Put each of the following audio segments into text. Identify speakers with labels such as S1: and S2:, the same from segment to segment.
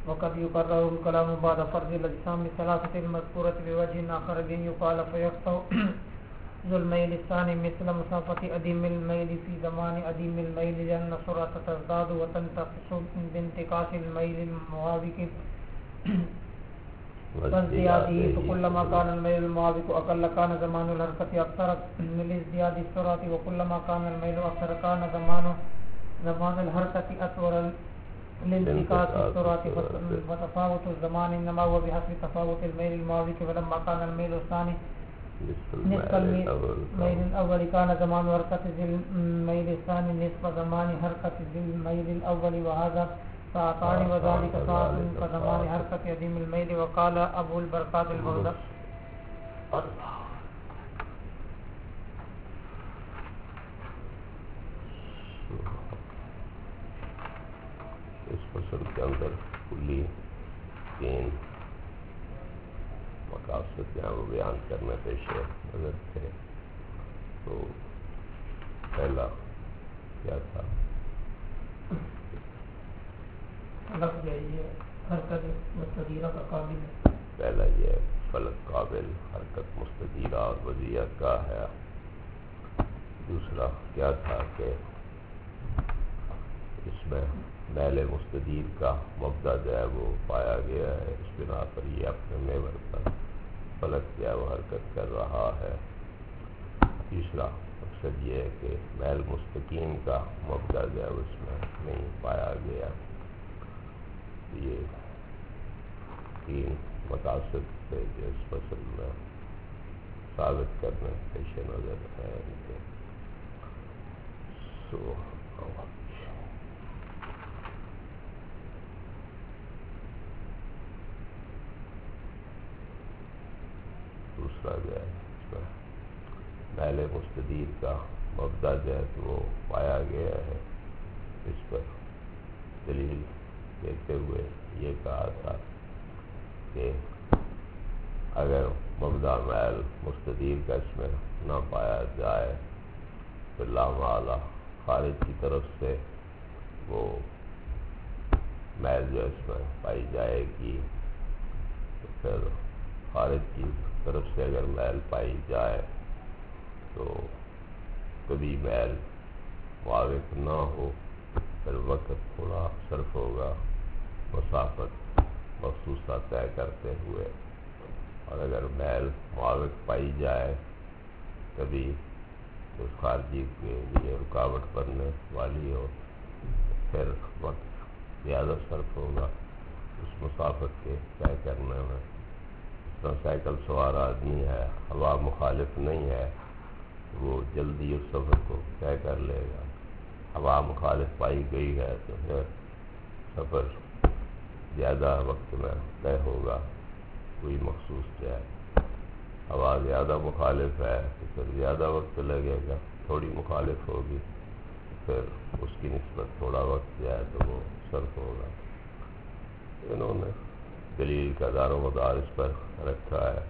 S1: وقد يكرر الكلام بعد فرض الأجسام الثلاثة المذكورة بوجه آخر بأن يقال فيقطع ذو الميل الثاني مثل مسافة أديم الميل في زمان أديم الميل لأن سرعة تزداد وتنتقص بانتقاص الميل الموافق فازدياده فكلما كان الميل الموافق أقل كان زمان الحركة أكثر من ازدياد السرعة وكلما كان الميل أكثر كان زمان الحركة أطول لانتقاص السرعة وتفاوت الزمان إنما هو بحسب تفاوت الميل الموافق ولما كان الميل الثاني نصف الميل الأول كان زمان حركة ذي الميل الثاني نصف زمان حركة ذي الميل الأول وهذا ساعتان وذلك ساعة كزمان حركة أديم الميل. وقال أبو البركات البغدادي
S2: اس فصل کے اندر کلی 3 مقاصد ہیں وہ بیان کرنے پیش نظر تھے. تو پہلا کیا تھا؟ پہلا یہ فلک قابل حرکت مستدیرہ اور وضعیت کا ہے. دوسرا کیا تھا کہ اس میں میل مستدیر کا مبدا جو ہے وہ پایا گیا ہے. اس بنا پر یہ اپنے محور پر فلک کیا وہ حرکت کر رہا ہے. تیسرا مقصد یہ ہے کہ میل مستقیم کا مبدا جو ہے اس میں نہیں پایا گیا. یہ 3 مقاصد تھے جو اس فصل میں ثابت کرنے پیش نظر ہے. دوسرا جو ہے اس میں میل مستدیر کا مبدا جو ہے تو وہ پایا گیا ہے. اس پر دلیل دیتے ہوئے یہ کہا تھا کہ اگر مبدا میل مستدیر کا اس میں نہ پایا جائے تو لامحالہ خارج کی طرف سے وہ میل جو اس میں پائی جائے گی. تو پھر خارج کی طرف سے اگر میل پائی جائے تو کبھی میل موافق نہ ہو پھر وقت تھوڑا صرف ہوگا مسافت مخصوصہ طے کرتے ہوئے. اور اگر میل موافق پائی جائے کبھی اس خارجی کے لیے رکاوٹ بننے والی ہو پھر وقت زیادہ صرف ہوگا اس مسافت کے طے کرنے میں. سائیکل سوار آدمی ہے، ہوا مخالف نہیں ہے، وہ جلدی اس سفر کو طے کر لے گا. ہوا مخالف پائی گئی ہے تو پھر سفر زیادہ وقت میں طے ہوگا. کوئی مخصوص جائے ہوا زیادہ مخالف ہے تو پھر زیادہ وقت لگے گا. تھوڑی مخالف ہوگی پھر اس کی نسبت تھوڑا وقت جائے تو وہ صرف ہوگا. انہوں نے دلیل کا دار و مدار اس پر رکھا ہے.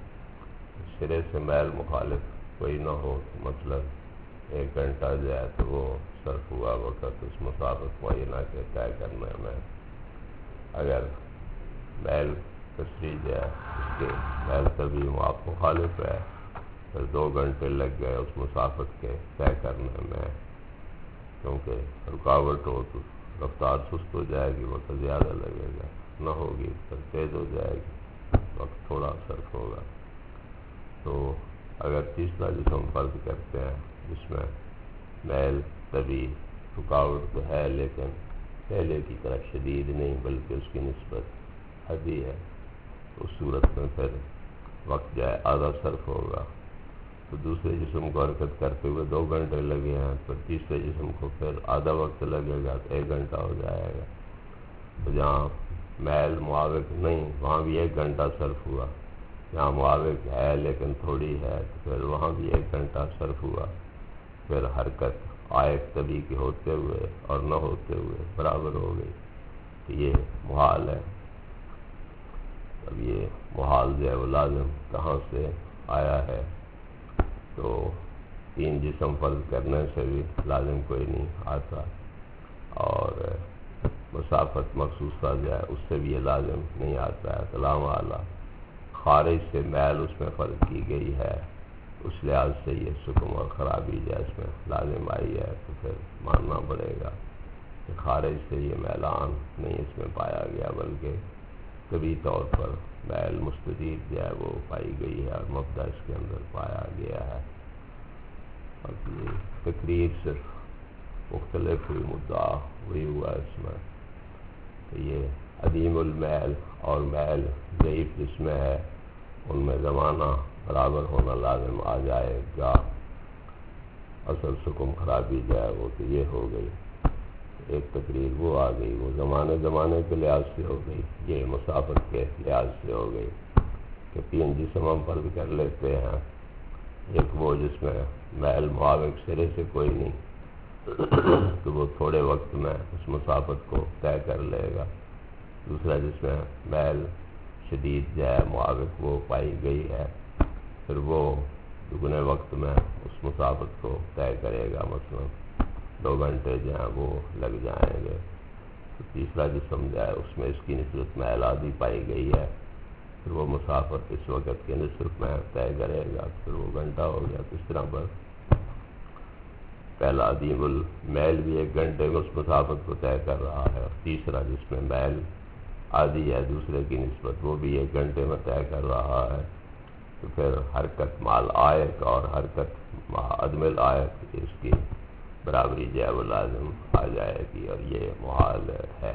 S2: سرے سے میل مخالف کوئی نہ ہو تو مطلب 1 گھنٹہ جائے تو وہ صرف ہوا وقت اس مسافت معینہ کے طے کرنے میں. اگر میل کثری جائے اس کے میل تبھی مخالف ہے پھر 2 گھنٹے لگ گئے اس مسافت کے طے کرنے میں. کیونکہ رکاوٹ ہو تو رفتار سست ہو جائے گی، وقت زیادہ لگے گا. نہ ہوگی پھر تیز ہو جائے گی، وقت تھوڑا صرف ہوگا. تو اگر تیسرا جسم فرض کرتے ہیں جس میں میل طبی رکاوٹ تو ہے لیکن پہلے کی طرح شدید نہیں بلکہ اس کی نسبت حدی ہے، اس صورت میں پھر وقت جائے آدھا صرف ہوگا. تو دوسرے جسم کو حرکت کرتے ہوئے 2 گھنٹے لگے ہیں پھر تیسرے جسم کو پھر آدھا وقت لگے گا تو 1 گھنٹہ ہو جائے گا. تو جہاں میل موافق نہیں وہاں بھی 1 گھنٹہ صرف ہوا. جہاں موافق ہے لیکن تھوڑی ہے تو پھر وہاں بھی 1 گھنٹہ صرف ہوا. پھر حرکت عائق طبی کے ہوتے ہوئے اور نہ ہوتے ہوئے برابر ہو گئی. تو یہ محال ہے. اب یہ محال جو ہے وہ لازم کہاں سے آیا ہے؟ تو 3 جسم فرض کرنے سے بھی لازم کوئی نہیں آتا. اور مسافت مخصوص آ جائے اس سے بھی یہ لازم نہیں آتا ہے. کلام اعلیٰ خارج سے میل اس میں فرض کی گئی ہے، اس لحاظ سے یہ سکم اور خرابی جو اس میں لازم آئی ہے، تو پھر ماننا پڑے گا کہ خارج سے یہ میلان نہیں اس میں پایا گیا، بلکہ طبی طور پر میل مستدید جو ہے وہ پائی گئی ہے اور مبدا اس کے اندر پایا گیا ہے. اب یہ تقریر صرف مختلف ہوئی مدعا وہی ہوا اس میں کہ یہ عدیم المیل اور میل ضعیف جس میں ہے ان میں زمانہ برابر ہونا لازم آ جائے گا. اصل سکم خرابی جو ہے وہ تو یہ ہو گئی، ایک تقریر وہ آ گئی، وہ زمانے کے لحاظ سے ہو گئی، یہ مسافت کے لحاظ سے ہو گئی کہ تین جسم ہم فرض کر لیتے ہیں. ایک وہ جس میں میل معاوق سرے سے کوئی نہیں تو وہ تھوڑے وقت میں اس مسافت کو طے کر لے گا. دوسرا جس میں میل شدید جو ہے معاوق وہ پائی گئی ہے، پھر وہ دگنے وقت میں اس مسافت کو طے کرے گا، مثلا 2 گھنٹے جو ہیں وہ لگ جائیں گے. تو تیسرا جسم جو ہے اس میں اس کی نسبت میل آدھی پائی گئی ہے، پھر وہ مسافت اس وقت کے نصف میں طے کرے گا، پھر وہ گھنٹہ ہو گیا. تو اس طرح پر پہلا عدیم المیل بھی 1 گھنٹے میں اس مسافت کو طے کر رہا ہے، اور تیسرا جس میں میل آدھی ہے دوسرے کی نسبت وہ بھی 1 گھنٹے میں طے کر رہا ہے. تو پھر حرکت مال آئق اور حرکت عدم الآئق اس کی برابری جو ہے وہ لازم آ جائے گی، اور یہ محال ہے.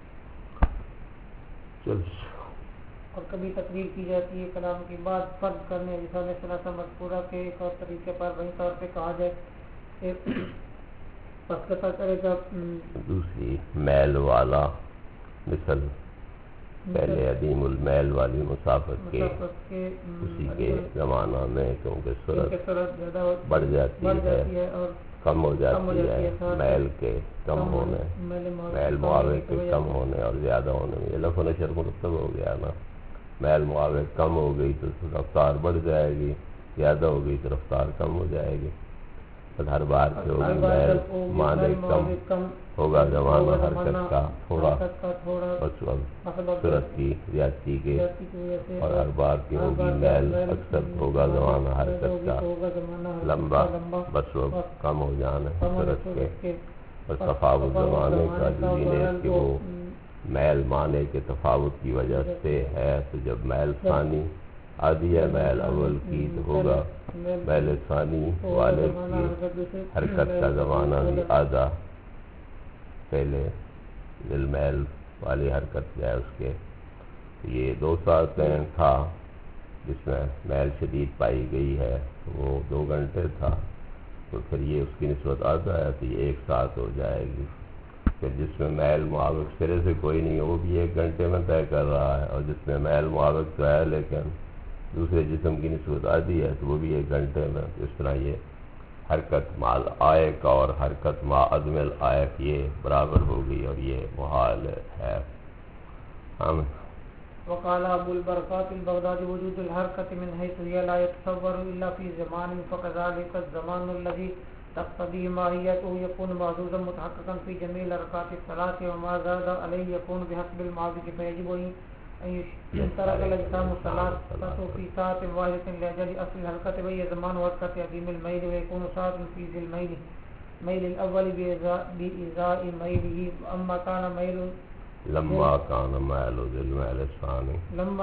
S1: اور کبھی تقریر کی جاتی ہے کلام کی بات فرض کرنے مثال ثلاثہ مذکورہ کے ایک اور طریقے پر وہی طور پہ کہا جائے کہ پس کتا کرے گا
S2: دوسری میل والا مثل پہلے عدیم المیل والی مسافت کے اسی کے زمانہ میں کیونکہ صورت بڑھ جاتی ہے اور کم ہو جاتی ہے میل کے کم ہونے، میل معاوق کے کم ہونے اور زیادہ ہونے میں یہ لفظ و نشر مرتب ہو گیا نا. میل معاوق کم ہو گئی تو رفتار بڑھ جائے گی، زیادہ ہو گئی تو رفتار کم ہو جائے گی. ہر بار سے ہوگی میل مانے کم ہوگا زمانہ حرکت کا تھوڑا بس صورت کی زیادتی کے، اور ہر بار کی ہوگی میل اکثر ہوگا زمانہ حرکت کا لمبا بس وہ کم ہو جانا صورت کے. اور تفاوت زمانے کا جو جینیس کے وہ میل مانے کے تفاوت کی وجہ سے ہے. تو جب میل ثانی آدھی ہے میل اول کی تو ہوگا میل ثانی والے کی حرکت کا زمانہ بھی آدھا پہلے ذل میل والی حرکت جو ہے اس کے. یہ 2 ساعت تھا جس میں میل شدید پائی گئی ہے، وہ 2 گھنٹے تھا، تو پھر یہ اس کی نسبت آدھا ہے تو یہ 1 ساعت ہو جائے گی. پھر جس میں میل معاوق سرے سے کوئی نہیں وہ بھی 1 گھنٹے میں طے کر رہا ہے، اور جس میں میل معاوق تو ہے لیکن دوسرے جسم کی نسبت آدھی ہے تو وہ بھی 1 گھنٹے میں. اس طرح یہ حرکت مال آئق اور حرکت ما عدم الآئق یہ برابر ہو گئی اور یہ محال ہے.
S1: وقال ابو البرکات البغدادی وجود الحرکت من حيث هي لا يتصور الا في زمان فكذلك الزمان الذي تقتضيه ماهيته يكون محظوظا متحققا في جميع ركعات الصلاه وما زاد عليه يكون بحسب المعاوق فيجب ان يشترك الاجسام الصلاه في ساعه واحده لاجل اصل الحركه وهي زمان وقت عديم الميل ويكون ساعه في ذي الميل ميل الاول بإزاء ميله اما كان ميل
S2: لما كان ميل ذي الميل الثاني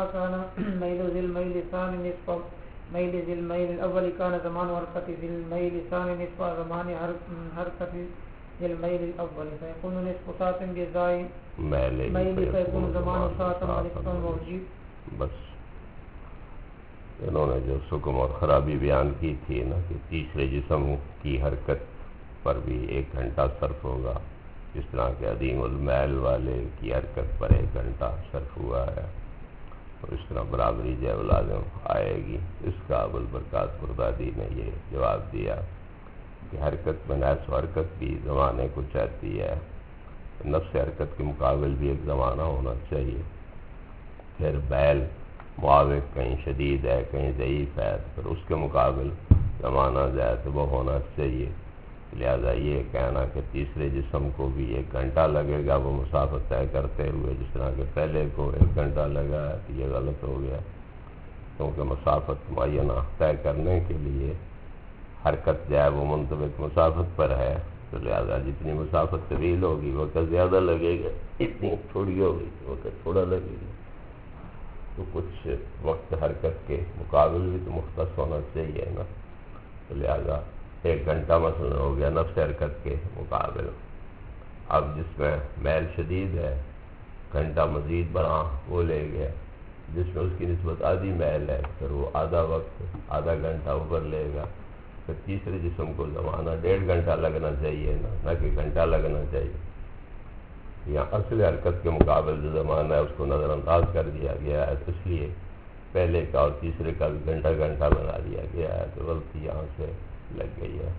S1: الثاني نصف ميل ذي الميل الأول كان زمان حركة ذي الميل الثاني نصف زمان حركة ذي الميل الأول فيكون نصف ساعة بإزاء ميل فيكون زمان ساعة ونصفا موجب.
S2: بس انہوں نے جو سکم اور خرابی بیان کی تھی نا کہ تیسرے جسم کی حرکت پر بھی 1 گھنٹہ صرف ہوگا، جس طرح کہ عدیم المیل والے کی حرکت پر 1 گھنٹہ صرف ہوا ہے، اور اس طرح برابری جو لازم آئے گی. اس کا ابو البرکات بغدادی نے یہ جواب دیا کہ حرکت میں نفس و حرکت بھی زمانے کو چاہتی ہے، نفس حرکت کے مقابل بھی ایک زمانہ ہونا چاہیے. پھر میل معاوق کہیں شدید ہے کہیں ضعیف ہے، پھر اس کے مقابل زمانہ جو ہے تو وہ ہونا چاہیے. لہذا یہ کہنا کہ تیسرے جسم کو بھی 1 گھنٹہ لگے گا وہ مسافت طے کرتے ہوئے جس طرح کہ پہلے کو 1 گھنٹہ لگا ہے، تو یہ غلط ہو گیا، کیونکہ مسافت معینہ طے کرنے کے لیے حرکت جو ہے وہ منطبق مسافت پر ہے، تو لہذا جتنی مسافت طویل ہوگی وقت زیادہ لگے گا، اتنی تھوڑی ہوگی وقت تھوڑا لگے گا، تو کچھ وقت حرکت کے مقابل بھی تو مختص ہونا چاہیے نا، تو لہذا 1 گھنٹہ مثلا ہو گیا نفس حرکت کے مقابل۔ اب جس میں میل شدید ہے گھنٹہ مزید بڑھا وہ لے گیا، جس میں اس کی نسبت آدھی میل ہے پھر وہ آدھا وقت آدھا گھنٹہ اوپر لے گا، پھر تیسرے جسم کو زمانہ 1.5 گھنٹہ لگنا چاہیے نہ کہ گھنٹہ لگنا چاہیے۔ یہاں اصل حرکت کے مقابل جو زمانہ ہے اس کو نظر انداز کر دیا گیا ہے، اس لیے پہلے کا اور تیسرے کا بھی گھنٹہ گھنٹہ بنا دیا گیا ہے، تو غلطی یہاں سے لگ گئی ہے۔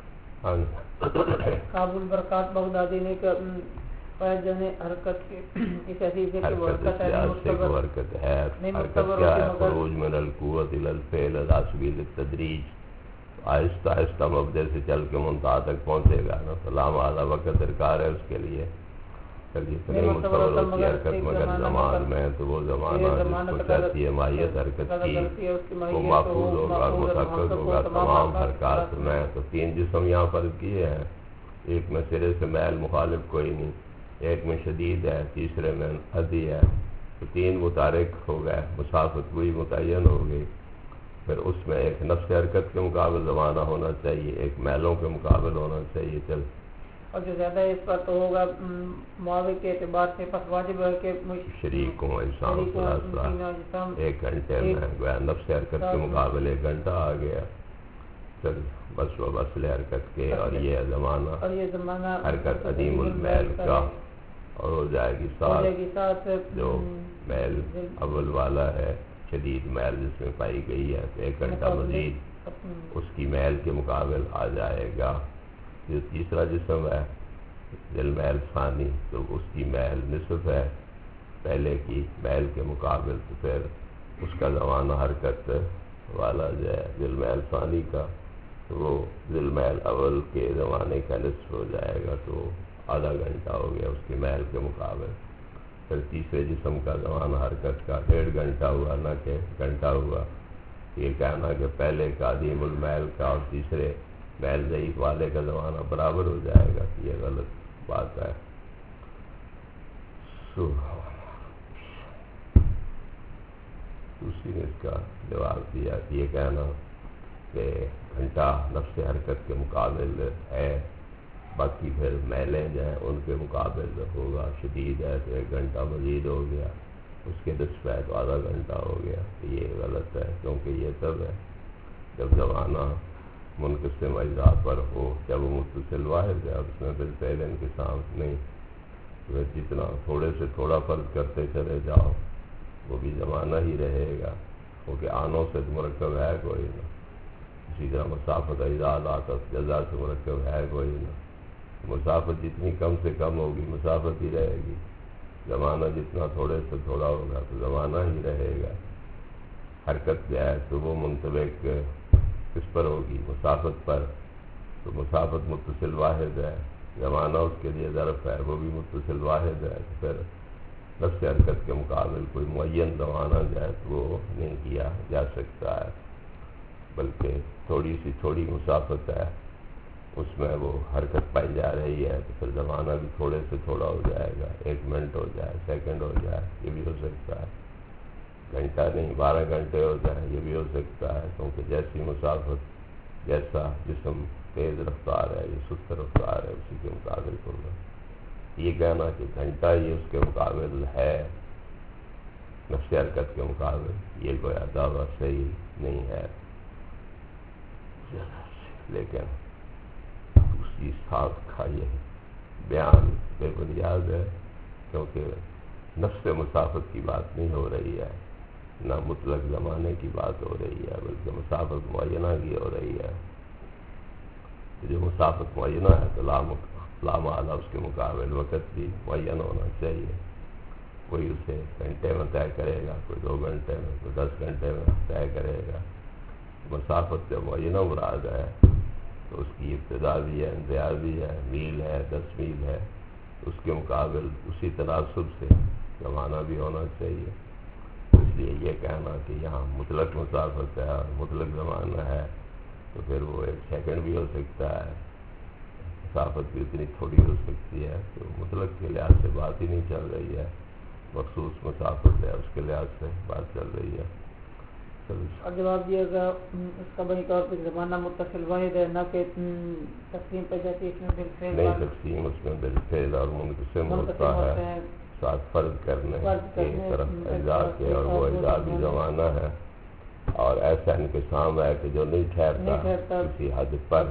S1: کابل برکات بغدادی نے حرکت کے اس حدیث سے وہ حرکت
S2: ہے، حرکت کیا ہے؟ خروج من القوت الی الفعل علی سبیل التدریج، آہستہ آہستہ مبدأ سے چل کے منتہا تک پہنچے گا نا، سلام اعلیٰ وقت درکار ہے اس کے لیے، پھر جتنی متصور ہوتی ہے حرکت مگر زمان میں تو وہ زمانہ جس کو چاہتی ہے ماہیت حرکت کی وہ محفوظ ہوگا اور متحقق ہوگا تمام حرکات میں۔ تو 3 جسم یہاں پر کیے ہیں، ایک میں سرے سے میل مخالف کوئی نہیں، ایک میں شدید ہے، تیسرے میں ادھی ہے، تو 3 متحرک ہو گئے، مسافت وہی متعین ہو گئی، پھر اس میں ایک نفس حرکت کے مقابل زمانہ ہونا چاہیے، ایک میلوں کے مقابل ہونا چاہیے، چل
S1: اور جو زیادہ اس پر تو ہوگا معاوضے کے اعتبار سے پس واجب ہے کہ
S2: شریکوں اجسام 1 گھنٹے میں گویا نفس حرکت کے مقابل 1 گھنٹہ آ گیا، پھر بس و بسل حرکت کے اور یہ زمانہ حرکت عدیم المیل کا، اور ہو جائے گی ساتھ جو میل اول والا ہے شدید میل جس میں پائی گئی ہے، 1 گھنٹہ مزید اس کی میل کے مقابل آ جائے گا۔ جو تیسرا جسم ہے ذل میل ثانی تو اس کی میل نصف ہے پہلے کی میل کے مقابل، تو پھر اس کا زمانہ حرکت والا جو ہے ذل میل ثانی کا تو وہ ذل میل اول کے زمانے کا نصف ہو جائے گا، تو آدھا گھنٹہ ہو گیا اس کی میل کے مقابل۔ پھر تیسرے جسم کا زمانہ حرکت کا 1.5 گھنٹہ ہوا نہ کہ گھنٹہ ہوا، یہ کہنا کہ پہلے کا عدیم المیل کا اور تیسرے میل ضعیف والے کا زمانہ برابر ہو جائے گا، یہ غلط بات ہے۔ دوسری نے اس کا جواب دیا کہ یہ کہنا کہ گھنٹہ نفس حرکت کے مقابل ہے، باقی پھر میلیں جو ہیں ان کے مقابل ہوگا، شدید ہے تو 1 گھنٹہ مزید ہو گیا، اس کے نصف ہے تو آدھا گھنٹہ ہو گیا، یہ غلط ہے، کیونکہ یہ تب ہے جب زمانہ منقسم اجزاء پر ہو، جب وہ متصل واحد ہے، اس میں بالفعل انقسام نہیں، تو جتنا تھوڑے سے تھوڑا فرض کرتے چلے جاؤ وہ بھی زمانہ ہی رہے گا، کیونکہ آنوں سے مرکب ہے کوئی نہ، اسی طرح مسافت اجزاء جزا سے مرکب ہے کوئی نہ، مسافت جتنی کم سے کم ہوگی مسافت ہی رہے گی، زمانہ جتنا تھوڑے سے تھوڑا ہوگا تو زمانہ ہی رہے گا۔ حرکت جو ہے تو وہ منطبق کس پر ہوگی؟ مسافت پر، تو مسافت متصل واحد ہے، زمانہ اس کے لیے ظرف ہے وہ بھی متصل واحد ہے، تو پھر نفس حرکت کے مقابل کوئی معین زمانہ جو ہے تو وہ نہیں کیا جا سکتا ہے، بلکہ تھوڑی مسافت ہے اس میں وہ حرکت پائی جا رہی ہے، تو پھر زمانہ بھی تھوڑے سے تھوڑا ہو جائے گا، 1 منٹ ہو جائے، سیکنڈ ہو جائے، یہ بھی ہو سکتا ہے، گھنٹہ نہیں 12 گھنٹے ہو جائیں، یہ بھی ہو سکتا ہے، کیونکہ جیسی مسافت جیسا جسم تیز رفتار ہے یہ سست رفتار ہے اسی کے مطابق ہوگا۔ یہ کہنا کہ گھنٹہ ہی اس کے مقابل ہے نفس حرکت کے مقابل، یہ کوئی دعویٰ صحیح نہیں ہے، لیکن دوسری صاحب کا یہ بیان بے بنیاد ہے، کیونکہ نفس مسافت کی بات نہیں ہو رہی ہے، نہ مطلق زمانے کی بات ہو رہی ہے، بلکہ مسافت معینہ کی ہو رہی ہے۔ جو مسافت معینہ ہے تو لامحالہ اس کے مقابل وقت بھی معین ہونا چاہیے، کوئی اسے گھنٹے میں طے کرے گا، کوئی 2 گھنٹے میں، کوئی 10 گھنٹے میں طے کرے گا۔ مسافت جب معینہ مراد ہے تو تو اس کی ابتدا بھی ہے، انتہا بھی ہے، میل ہے، 10 میل ہے، اس کے مقابل اسی تناسب سے زمانہ بھی ہونا چاہیے۔ اس لیے یہ کہنا کہ یہاں مطلق مسافت ہے اور مطلق زمانہ ہے تو پھر وہ 1 سیکنڈ بھی ہو سکتا ہے، مسافت بھی اتنی تھوڑی ہو سکتی ہے، تو مطلق کے لحاظ سے بات ہی نہیں چل رہی ہے، مخصوص مسافت ہے اس کے لحاظ سے بات چل رہی ہے۔
S1: اور جواب دیا گیا اس کا بنی طور پر زمانہ متصل واحد ہے، نہ کہ تقسیم پہ جاتی ہے، اس میں بالفعل
S2: نہیں تقسیم اس میں بالفعل اور منقسم ہوتا ہے، ساتھ فرض کرنے کی طرف اجزاء کے، اور وہ اجزاء بھی زمانہ ہے، اور ایسا انقسام ہے کہ جو نہیں ٹھہرتا کسی حد پر،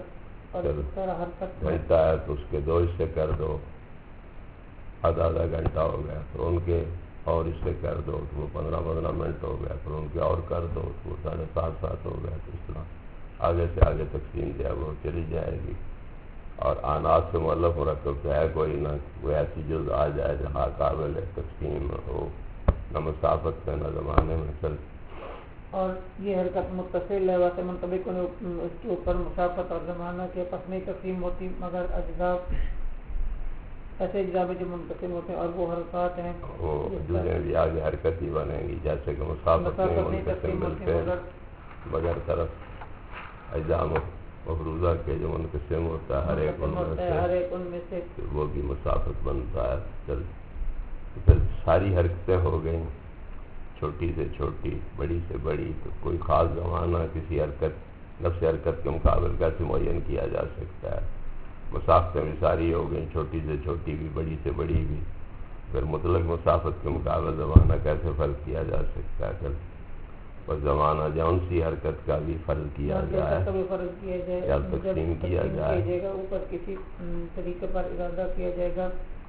S2: گھنٹہ ہے تو اس کے 2 حصے کر دو، آدھا گھنٹہ ہو گیا، پھر ان کے اور حصے کر دو تو وہ 15 منٹ ہو گیا، پھر ان کے اور کر دو تو وہ 7.5 ہو گیا، تو اس طرح آگے سے آگے تقسیم جو ہے وہ چلی جائے گی۔ اور آنات سے مؤلف مرکب تو ہے کوئی نہ، وہ ایسی جز آ جائے جہاں قابل تقسیم ہو، نہ مسافت میں نہ زمانے میں چل۔
S1: اور یہ حرکت متصل ہے، واسطے منطبق اس کے اوپر مسافت اور زمانہ کے پس نہیں تقسیم ہوتی، مگر اجزاء ایسے اجزاء میں جو منتقل ہوتے ہیں اور وہ حرکات ہیں
S2: وہ جزیں بھی آگے حرکت ہی بنے گی، جیسے کہ مسافت نہیں منقسم بالفعل مگر طرف اجزاء مفروضہ کے جو منقسم ہوتا ہے ہر ایک ان میں سے وہ بھی مسافت بنتا ہے۔ پھر ساری حرکتیں ہو گئیں، چھوٹی سے چھوٹی، بڑی سے بڑی، تو کوئی خاص زمانہ کسی حرکت نفس حرکت کے مقابل کیسے معین کیا جا سکتا ہے؟ مسافتیں بھی ساری ہو گئیں، چھوٹی سے چھوٹی بھی، بڑی سے بڑی بھی، پھر مطلق مسافت کے مقابل زمانہ کیسے فرض کیا جا سکتا ہے؟ پھر بس زمانہ جون سی حرکت کا بھی فرض کیا جائے یا تقسیم کیا جائے
S1: گا، اوپر کسی طریقے پر ارادہ کیا جائے گا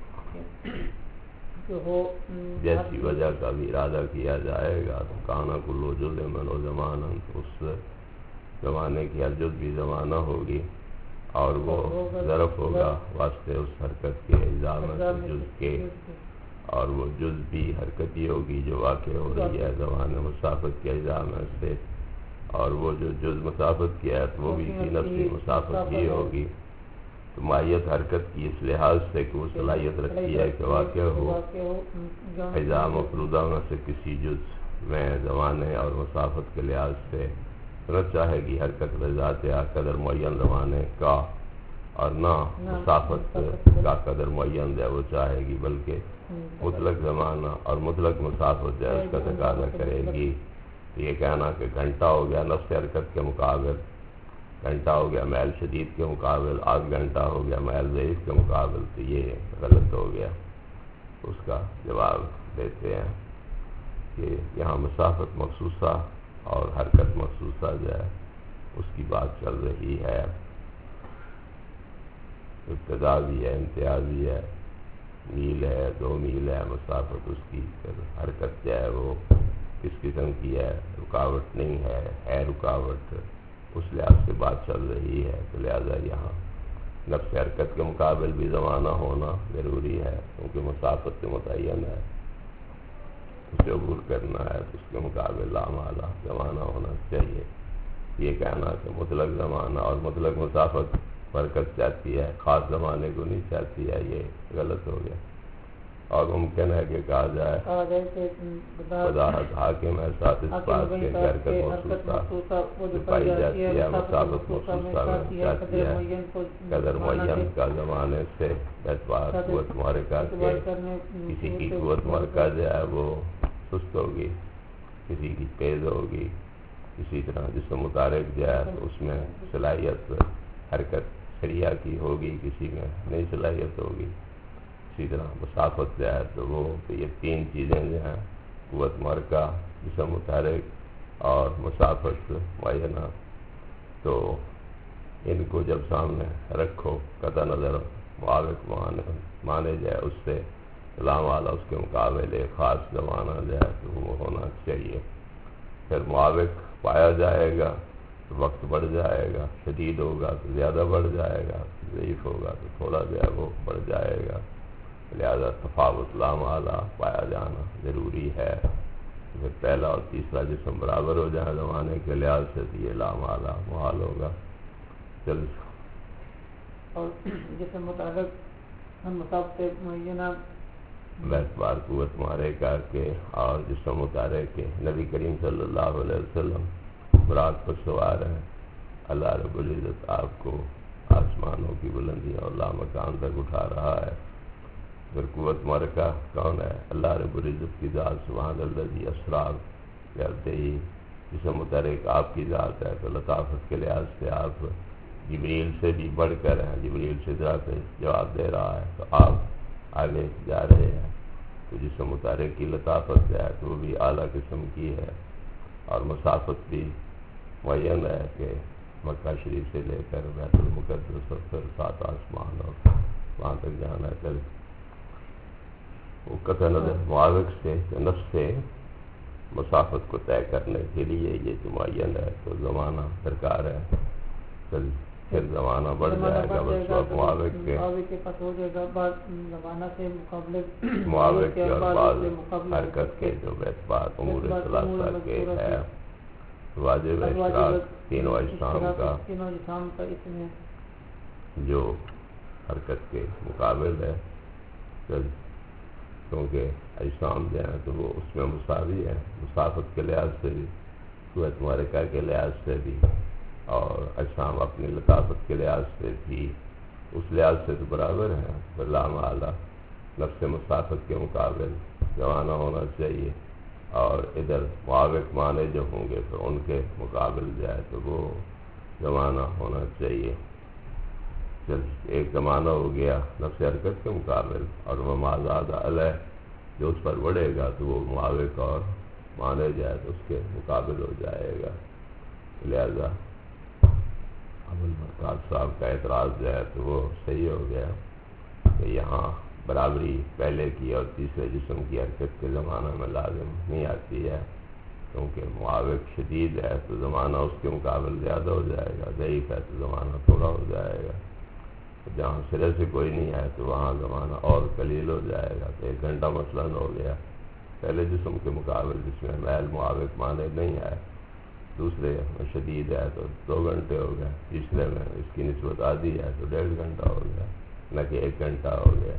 S1: کہ ہو،
S2: جیسی وجہ کا بھی ارادہ کیا جائے گا، تو کانا کلو جز من و زمانہ، اس زمانے کی ہر جز بھی زمانہ ہوگی، اور وہ ظرف ہوگا واسطے اس حرکت کے اجزاء میں سے جز کے، اور وہ جز بھی حرکتی ہوگی جو واقع ہو رہی ہے زمانے مسافت کے اجزاء میں سے، اور وہ جو جز مسافت کی ہے تو وہ بھی اسی نفسی مسافت کی ہوگی۔ تو ماہیت حرکت کی اس لحاظ سے کہ وہ صلاحیت رکھتی ہے کہ واقع ہو اجزاء مفروضہ میں سے کسی جز میں زمانے اور مسافت کے لحاظ سے، نہ چاہے گی حرکت بذات قدر معین زمانے کا، اور نہ مسافت کا قدر معین ہے وہ چاہے گی، بلکہ مطلق زمانہ اور مطلق مسافت جو ہے اس کا تقاضا کرے گی۔ تو یہ کہنا کہ گھنٹہ ہو گیا نفس حرکت کے مقابل، گھنٹہ ہو گیا میل شدید کے مقابل، آدھ گھنٹہ ہو گیا میل ضعیف کے مقابل، تو یہ غلط ہو گیا۔ اس کا جواب دیتے ہیں کہ یہاں مسافت مخصوصہ اور حرکت مخصوصہ جو ہے اس کی بات چل رہی ہے، ابتدا بھی ہے، انتہا بھی ہے، میل ہے، 2 میل ہے مسافت اس کی، پھر حرکت جو ہے وہ کس قسم کی ہے، رکاوٹ نہیں ہے رکاوٹ، اس لحاظ سے بات چل رہی ہے۔ تو لہذا یہاں نفس حرکت کے مقابل بھی زمانہ ہونا ضروری ہے، کیونکہ مسافت سے متعین ہے، اسے عبور کرنا ہے تو اس کے مقابل لامحالہ زمانہ ہونا چاہیے۔ یہ کہنا کہ مطلق زمانہ اور مطلق مسافت حرکت چاہتی ہے، خاص زمانے کو نہیں چاہتی ہے، یہ غلط ہو گیا۔ اور ممکن ہے کہ کہا جائے وضاحت حاکم ہے ساتھ اس بات کے حرکت مخصوصہ جو پائی جاتی ہے مسافت مخصوصہ میں چاہتی ہے قدر معین کا زمانے سے اعتبار قوت محرکہ کے، کسی کی قوت محرکہ جو ہے وہ سست ہوگی، کسی کی تیز ہوگی، اسی طرح جسم متحرک جو ہے تو اس میں صلاحیت حرکت سریعہ کی ہوگی، کسی میں نہیں صلاحیت ہوگی، اسی طرح مسافت جو ہے تو وہ یہ 3 چیزیں جو ہیں قوت محرکہ، جسم متحرک اور مسافت معینہ، تو ان کو جب سامنے رکھو قطع نظر معاوق مانے جائے اس سے لامحالہ اس کے مقابلے خاص زمانہ جو ہے تو وہ ہونا چاہیے۔ پھر معاوق پایا جائے گا تو وقت بڑھ جائے گا، شدید ہوگا تو زیادہ بڑھ جائے گا، ضعیف ہوگا تو تھوڑا جو ہے وہ بڑھ جائے گا، لہذا تفاوت لامحالہ پایا جانا ضروری ہے۔ پھر پہلا اور تیسرا جسم برابر ہو جائے زمانے کے لحاظ سے تو یہ لامحالہ محال ہوگا۔ چل
S1: اور جس سے متعلق مسافت معینہ
S2: بیت بار قوت مارے کر کے اور جس متعلق کے نبی کریم صلی اللہ علیہ وسلم براق پر سوار ہیں. اللہ رب العزت آپ کو آسمانوں کی بلندیاں اور لامکان تک اٹھا رہا ہے. پھر قوت مرکہ کون ہے؟ اللہ رب العزت کی ذات. سبحان الذی اسریٰ کرتے ہی جس متعلق آپ کی ذات ہے تو لطافت کے لحاظ سے آپ جبریل سے بھی بڑھ کر ہیں. جبریل سے ذات جواب دے رہا ہے تو آپ آگے جا رہے ہیں. تو جس متعلق کی لطافت ہے تو وہ بھی اعلیٰ قسم کی ہے اور مسافت بھی معین ہے کہ مکہ شریف سے لے کر بیت المقدس اور پھر 7 آسمان اور وہاں تک جانا ہے. وہ قطع نظر معاوق سے نفس سے مسافت کو طے کرنے کے لیے یہ جو معین ہے تو زمانہ درکار ہے. پھر زمانہ بڑھ جائے گا بس وقت معاوق کے
S1: پاس ہو جائے گا. بعض زمانہ سے مقابلے
S2: معاوق کے اور بعض حرکت کے جو بیت بات امور ثلاثہ کے ہے واجب اشراق تینوں اجسام کا
S1: اس میں
S2: جو حرکت کے مقابل ہے. کیونکہ اجسام جو ہیں تو وہ اس میں مساوی ہے مسافت کے لحاظ سے بھی قوت مرکہ کے لحاظ سے بھی اور اجسام اپنی لطافت کے لحاظ سے بھی اس لحاظ سے تو برابر ہیں. اللہ اعلیٰ نفس مسافت کے مقابل جوانہ ہونا چاہیے اور ادھر معاوق معنی جو ہوں گے تو ان کے مقابل جائے تو وہ زمانہ ہونا چاہیے. ایک زمانہ ہو گیا نفس حرکت کے مقابل اور وہ مازاد علیہ جو اس پر بڑھے گا تو وہ معاوق اور مانے جائے تو اس کے مقابل ہو جائے گا. لہذا ابو المرقات صاحب کا اعتراض جو ہے تو وہ صحیح ہو گیا کہ یہاں برابری پہلے کی اور تیسرے جسم کی حرکت کے زمانہ میں لازم نہیں آتی ہے کیونکہ معاوق شدید ہے تو زمانہ اس کے مقابل زیادہ ہو جائے گا. ضعیف ہے تو زمانہ تھوڑا ہو جائے گا. جہاں سرے سے کوئی نہیں ہے تو وہاں زمانہ اور قلیل ہو جائے گا. تو 1 گھنٹہ مثلاً ہو گیا پہلے جسم کے مقابل جس میں میل معاوق مانے نہیں ہے. دوسرے میں شدید ہے تو 2 گھنٹے ہو گئے. تیسرے میں اس کی نسبت آدھی ہے تو 1.5 گھنٹہ ہو گیا نہ کہ 1 گھنٹہ ہو گیا.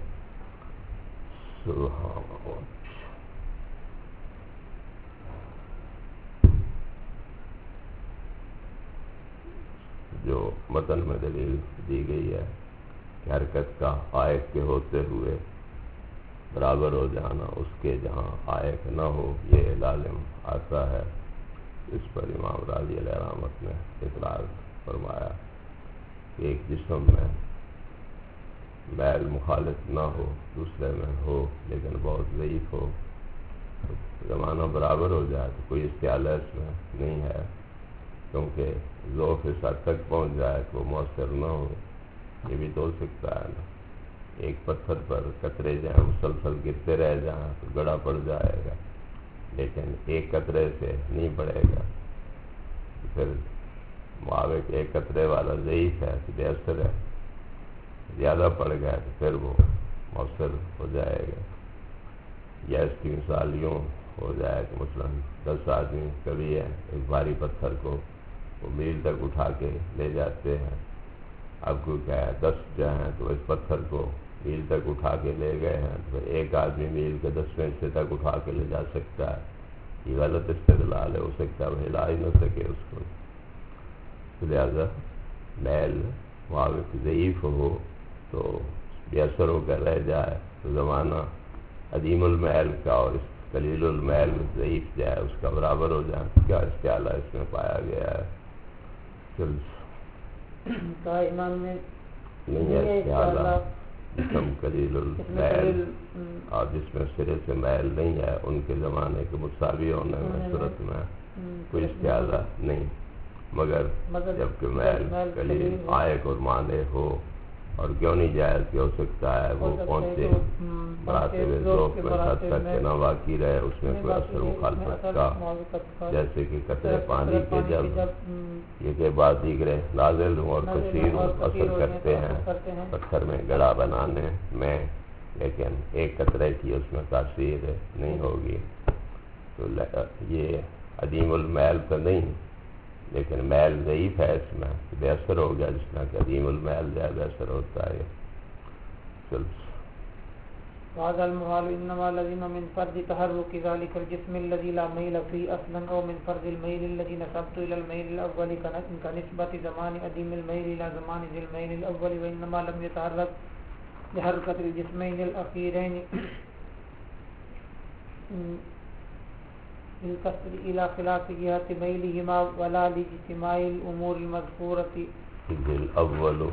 S2: جو متن میں دلیل دی گئی ہے کہ حرکت کا عائق کے ہوتے ہوئے برابر ہو جانا اس کے جہاں عائق نہ ہو یہ لازم آتا ہے. اس پر امام راضی علیہ رحمت نے اعتراض فرمایا کہ ایک جسم میں میل مخالف نہ ہو دوسرے میں ہو لیکن بہت ضعیف ہو تو زمانہ برابر ہو جائے تو کوئی استعالہ اس میں نہیں ہے کیونکہ ذوق اس حد تک پہنچ جائے تو وہ مؤثر نہ ہو. یہ بھی تو ہو سکتا ہے نا ایک پتھر پر قطرے جائیں مسلسل گرتے رہ جائیں تو گڑا پڑ جائے گا لیکن ایک قطرے سے نہیں پڑے گا. پھر معاوق ایک قطرے والا ضعیف ہے تو بے اثر ہے. زیادہ پڑ گیا تو پھر وہ مؤثر ہو جائے گا. یا اس کی مثال یوں ہو جائے کہ مثلاً 10 آدمی کبھی ہے ایک بھاری پتھر کو وہ میل تک اٹھا کے لے جاتے ہیں. اب کو کیا ہے 10 جو ہیں تو اس پتھر کو میل تک اٹھا کے لے گئے ہیں تو ایک آدمی میل کے 10ویں حصے تک اٹھا کے لے جا سکتا ہے. یہ غلط استدلال ہے. ہو سکتا ہے وہ ہلا ہی نہ سکے اس کو. لہذا میل معاوق ضعیف ہو تو بے اثر ہو کر رہ جائے تو زمانہ عدیم المیل کا اور اس قلیل المیل ضعیف جائے اس کا برابر ہو جائے. کیا استعالہ اس میں پایا گیا ہے؟
S1: امام نے
S2: نہیں ہے استعالہ جسم قلیل المیل اور جس میں سرے سے میل نہیں ہے ان کے زمانے کے مساوی ہونے میں صورت میں کوئی استعالہ نہیں مگر جبکہ میل قلیل عائق اور مانے ہو اور کیوں نہیں جائز کہ ہو سکتا ہے وہ پہنچے مراتب ذوق میں حد تک کہ نہ واقعی رہے اس میں کوئی اثر مخالفت کا جیسے کہ قطرے پانی کے جب یہ کہ بعد دیگرے نازل ہوں اور کثیر اثر کرتے ہیں پتھر میں گڑا بنانے میں لیکن ایک قطرے کی اس میں تاثیر نہیں ہوگی. تو یہ عدیم المیل تو نہیں لیکن میل ضعیف ہے اس میں بے اثر ہو گیا، جس طرح کہ عدیم المحل جو ہے بے اثر ہوتا ہے.
S1: وهذا المحال انما لزم من فرض تحرك ذلك الجسم الذي لا ميل فيه اصلا او من فرض الميل الذي نسبت الى الميل الاول كنسبة زمان عديم الميل الى زمان ذي الميل الاول، وانما لم يتحرك بحركة الجسمين الاخيرين بالكسر الى خلاف جهة ميلهما ولا لاجتماع الامور المذكورة.
S2: إذ الأول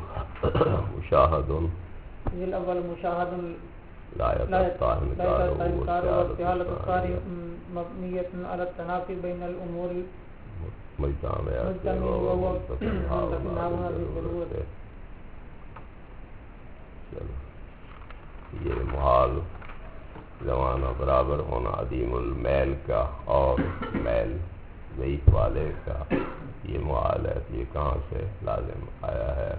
S1: مشاهد
S2: لا يتقطع
S1: إنكاره واستحالة القارئ مبنية على التنافي بين الأمور
S2: مجتمع
S1: وهو
S2: منتفع
S1: بالضرورة.
S2: یہ محال زمانہ برابر ہونا عدیم المیل کا اور میل ضعیف والے کا، یہ محال ہے. یہ کہاں سے لازم آیا ہے؟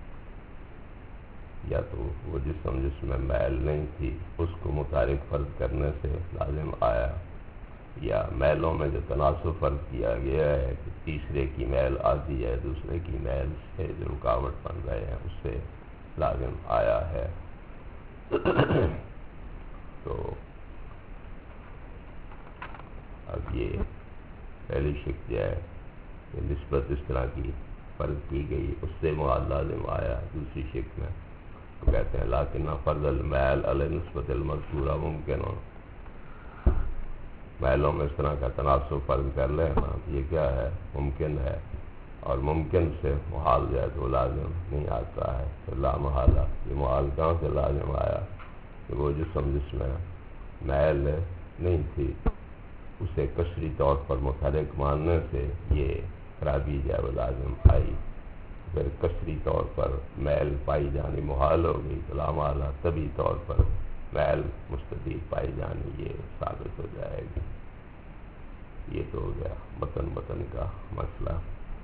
S2: یا تو وہ جسم جس میں میل نہیں تھی اس کو متحرک فرض کرنے سے لازم آیا، یا میلوں میں جو تناسب فرض کیا گیا ہے کہ تیسرے کی میل آتی ہے دوسرے کی میل سے جو رکاوٹ بن رہے ہیں اس سے لازم آیا ہے. تو اب یہ پہلی شک جو ہے کہ نسبت اس طرح کی فرض کی گئی اس سے محال لازم آیا. دوسری شک میں تو کہتے ہیں لیکن فرض المیل علی نسبت المذکورہ ممکن ہو، میلوں میں اس طرح کا تناسب فرض کر لینا یہ کیا ہے؟ ممکن ہے، اور ممکن سے محال جو ہے تو لازم نہیں آتا ہے. تو لا محالہ، یہ محال کہاں سے لازم آیا؟ کہ وہ جسم جس میں میل نہیں تھی اسے کسری طور پر متحرک ماننے سے یہ خرابی جو ہے وہ لازم آئی. پھر کسری طور پر میل پائی جانی محال ہو گئی تو لا محالہ طبی طور پر میل مستدیر پائی جانی یہ ثابت ہو جائے گی. یہ تو ہو گیا متن کا مسئلہ.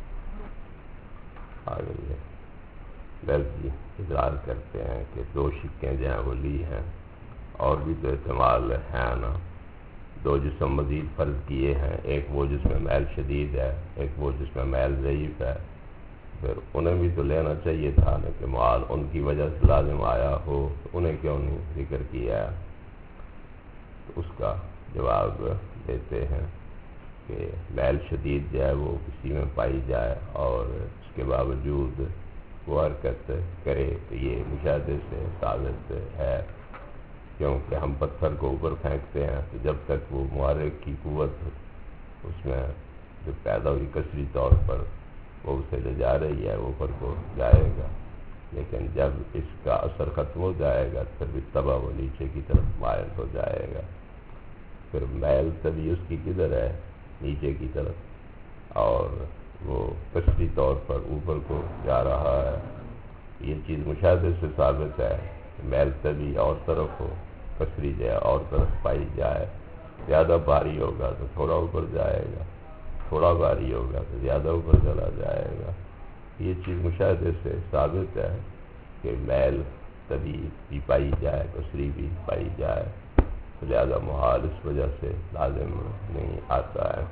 S2: آگے لفظی اظہار کرتے ہیں کہ دو شکیں جو ہیں وہ لی ہیں، اور بھی تو احتمال ہیں نا. دو جسم مزید فرض کیے ہیں، ایک وہ جس میں میل شدید ہے، ایک وہ جس میں میل ضعیف ہے. پھر انہیں بھی تو لینا چاہیے تھا نا کہ محال ان کی وجہ سے لازم آیا ہو، تو انہیں کیوں نہیں ذکر کیا ہے؟ تو اس کا جواب دیتے ہیں کہ میل شدید جو ہے وہ کسی میں پائی جائے اور اس کے باوجود وہ حرکت کرے تو یہ مشاہدے سے ثابت ہے. کیونکہ ہم پتھر کو اوپر پھینکتے ہیں تو جب تک وہ محرک کی قوت اس میں جو پیدا ہوئی کسری طور پر وہ اسے لے جا رہی ہے وہ اوپر کو جائے گا، لیکن جب اس کا اثر ختم ہو جائے گا پھر بھی تباہ وہ نیچے کی طرف مائل ہو جائے گا. پھر میل تبھی اس کی کدھر ہے؟ نیچے کی طرف، اور وہ کسری طور پر اوپر کو جا رہا ہے. یہ چیز مشاہدے سے ثابت ہے کہ میل تبھی اور طرف ہو، کسری جو ہے اور طرف پائی جائے. زیادہ بھاری ہوگا تو تھوڑا اوپر جائے گا، تھوڑا بھاری ہوگا تو زیادہ اوپر چلا جائے گا. یہ چیز مشاہدے سے ثابت ہے کہ میل تبھی بھی پائی جائے کسری بھی پائی جائے، تو لہذا محال اس وجہ سے لازم نہیں آتا ہے.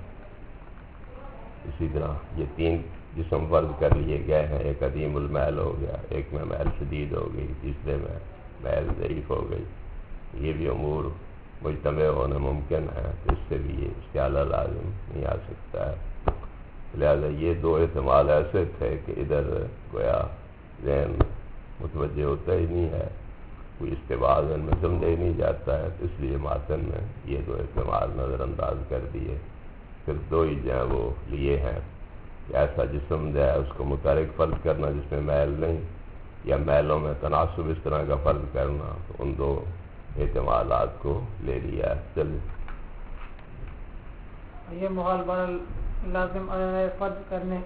S2: اسی طرح یہ تین جسم فرض کر لیے گئے ہیں، ایک عدیم المحل ہو گیا، ایک میں میل شدید ہو گئی، تیسرے میں میل ضعیف ہو گئی. یہ بھی امور مجتمع ہونا ممکن ہے، تو اس سے بھی یہ استعلا لازم نہیں آ سکتا ہے. لہذا یہ دو احتمال ایسے تھے کہ ادھر گویا ذہن متوجہ ہوتا ہی نہیں ہے، کوئی استباع ذہن میں سمجھا ہی نہیں جاتا ہے، تو اس لیے ماتن نے یہ دو احتمال نظر انداز کر دیے. پھر دو ہی جو ہیں وہ لیے ہیں کہ ایسا جسم جو ہے اس کو متحرک فرض کرنا جس میں میل نہیں، یا میلوں میں تناسب اس طرح کا فرض کرنا. تو ان دو احتمالات کو لے لیا. چل
S1: یہ محال بہرحال لازم فرض کرنے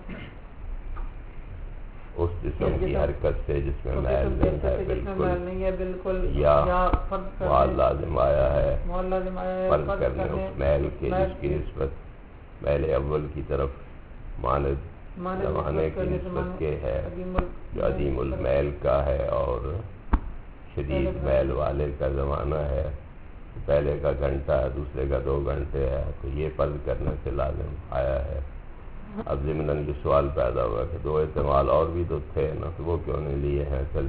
S2: اس جسم کی حرکت سے جس میں میل نہیں ہے بالکل، یا محال لازم آیا ہے فرض کرنے اس میل کے جس کی نسبت میل اول کی طرف ماند زمانے کی نسبت کے ہے، جو عدیم المیل کا ہے اور شدید میل والے کا زمانہ ہے. پہلے کا گھنٹہ ہے، دوسرے کا 2 گھنٹے ہے، تو یہ فرض کرنے سے لازم آیا ہے. اب ضمناً یہ سوال پیدا ہوا کہ دو احتمال اور بھی تو تھے نا، تو وہ کیوں نہیں لیے ہیں؟ چل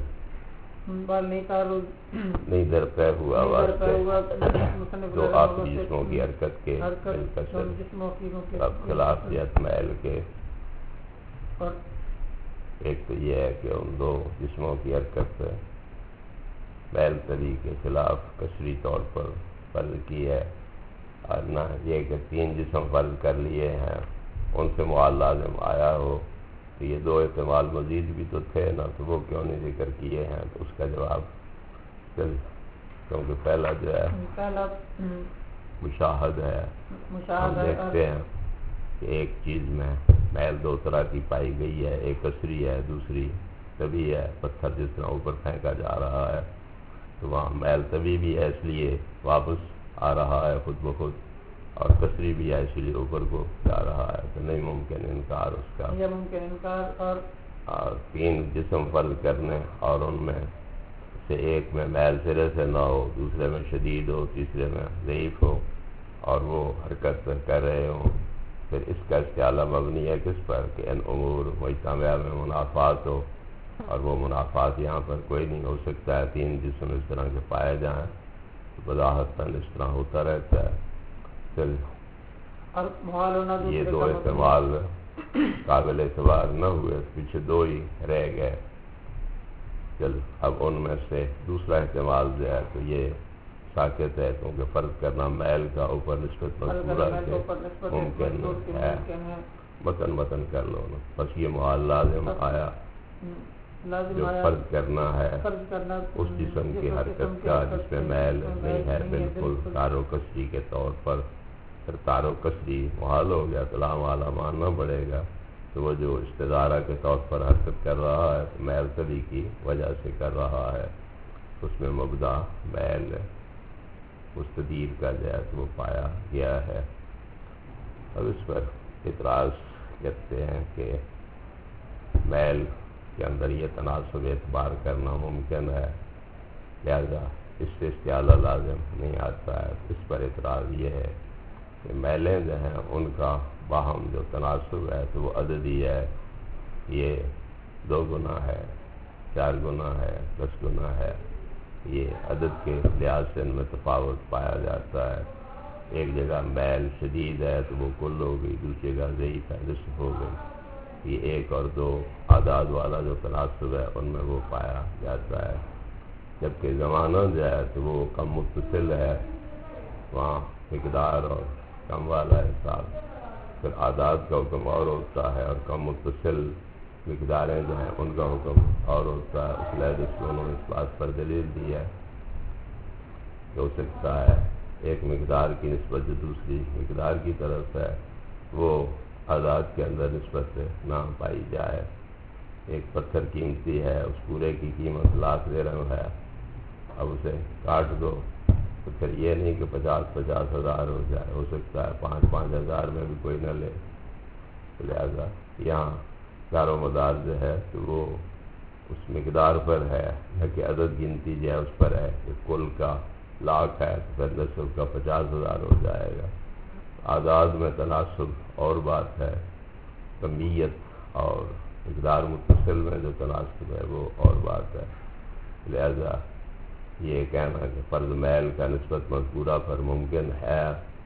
S2: نہیں درپے ہوا واسطے جو آپ جسموں کی حرکت کے اب خلافیت میل کے، ایک تو یہ ہے کہ ان دو جسموں کی حرکت سے میل تری کے خلاف کثری طور پر فرض کی ہے، اور نہ یہ کہ تین جسم فرض کر لیے ہیں ان سے معال لازم آیا ہو، تو یہ دو احتمال مزید بھی تو تھے نا، تو وہ کیوں نہیں ذکر کیے ہیں؟ تو اس کا جواب کیونکہ پہلا جو ہے مشاہد ہے، ہم دیکھتے ہیں کہ ایک چیز میں میل دو طرح کی پائی گئی ہے، ایک کثری ہے دوسری طبی ہے۔ پتھر جس طرح اوپر پھینکا جا رہا ہے تو وہاں میل طبی بھی ہے اس لیے واپس آ رہا ہے خود بخود، اور کثری بھی ہے اسی لیے اوپر کو جا رہا ہے، تو نہیں ممکن انکار اس کا۔
S1: ممکن انکار
S2: اور تین جسم فرض کرنے اور ان میں سے ایک میں میل سرے سے نہ ہو، دوسرے میں شدید ہو، تیسرے میں ضعیف ہو، اور وہ حرکت کر رہے ہوں، پھر اس کا استعارہ مبنی ہے کس پر کہ ان امور مجتمعہ میں منافات ہو، اور وہ منافات یہاں پر کوئی نہیں ہو سکتا ہے۔ تین جسم اس طرح کے پائے جائیں تو بظاہر اس طرح ہوتا رہتا ہے۔ چل یہ دو احتمال قابل اعتبار نہ ہوئے، پیچھے دو ہی رہ گئے۔ چل اب ان میں سے دوسرا احتمال جو ہے تو یہ ساکت ہے، کیونکہ فرض کرنا میل کا اوپر نسبت مذکورہ کے ممکن ہے۔ متن کر لو نا، بس یہ معال لازم آیا جو فرض کرنا ہے اس جسم کی حرکت کا جس میں میل نہیں ہے بالکل تارو کثری کے طور پر، پھر تارو کثری محال ہو گیا تو لام والا ماننا پڑے گا، تو وہ جو استدارہ کے طور پر حرکت کر رہا ہے میل تبی کی وجہ سے کر رہا ہے، اس میں مبدا میل مستدیر کا جو ہے وہ پایا گیا ہے۔ اب اس پر اعتراض کرتے ہیں کہ میل کے اندر یہ تناسب اعتبار کرنا ممکن ہے، لہذا اس سے استعارہ لازم نہیں آتا ہے۔ اس پر اعتراض یہ ہے کہ میلیں جو ہیں ان کا باہم جو تناسب ہے تو وہ عددی ہے، یہ 2 گنا ہے، 4 گنا ہے، 10 گنا ہے، یہ عدد کے لحاظ سے ان میں تفاوت پایا جاتا ہے۔ ایک جگہ میل شدید ہے تو وہ کل ہو گئی، دوسری جگہ ضعیف ہے نصف ہو گئی۔ یہ 1 اور 2 اعداد والا جو تناسب ہے ان میں وہ پایا جاتا ہے، جبکہ زمانہ جو ہے تو وہ کم متصل ہے، وہاں مقدار اور کم والا حساب، پھر اعداد کا حکم اور ہوتا ہے، اور کم متصل مقداریں جو ہیں ان کا حکم اور ہوتا ہے۔ اس لحاظ سے انہوں نے اس بات پر دلیل دی ہے کہ ہو سکتا ہے ایک مقدار کی نسبت جو دوسری مقدار کی طرف ہے وہ اعداد کے اندر نسبت سے نہ پائی جائے۔ ایک پتھر قیمتی ہے، اس پورے کی قیمت 1,00,000 درہم ہے، اب اسے کاٹ دو تو پھر یہ نہیں کہ 50,000 ہو جائے، ہو سکتا ہے 5,000 ہزار میں بھی کوئی نہ لے، لہذا یہاں دار و مدار جو ہے تو وہ اس مقدار پر ہے، نہ کہ عدد گنتی جو ہے اس پر ہے کہ کل کا 1,00,000 ہے تو پھر نصف کا 50,000 ہو جائے گا۔ اعداد میں تناسب اور بات ہے، کمیت اور مقدار متصل میں جو تناسب ہے وہ اور بات ہے، لہذا یہ کہنا کہ فرض میل کا نسبت مذکورہ پر ممکن ہے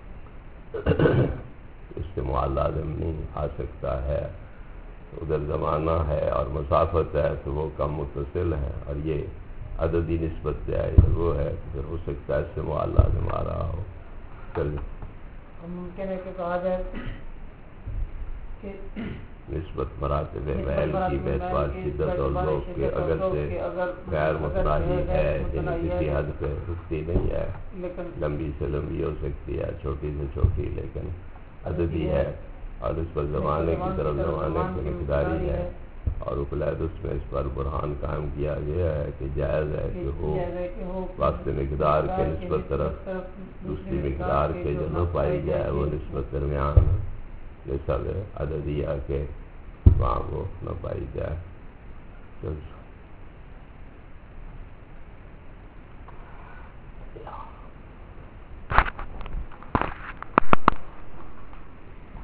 S2: اس سے معال لازم نہیں آ سکتا ہے۔ ادھر زمانہ ہے اور مسافت ہے تو وہ کم متصل ہے، اور یہ عددی نسبت جو ہے وہ ہے، تو پھر ہو سکتا ہے اس سے معال لازم آ رہا ہو۔ چلیے
S1: ممکن ہے کہ کہا جائے کہ
S2: نسبت مراتب میل کی بیتوار شدت اور ذوق کے اگر سے غیر متناہی ہے، یعنی کسی حد پہ رکتی نہیں ہے، لمبی سے لمبی ہو سکتی ہے، چھوٹی سے چھوٹی، لیکن عددی ہے، اور اس پر زمانے کی طرف زمانے کی مقداری ہے، اور اقلید اس میں اس پر برہان قائم کیا گیا ہے کہ جائز ہے کہ ہو واسطے مقدار کے نسبت طرف دوسری مقدار کے جو نہ پائی جائے وہ نسبت درمیان نسب عددیہ کے وہاں وہ نہ پائی جائے۔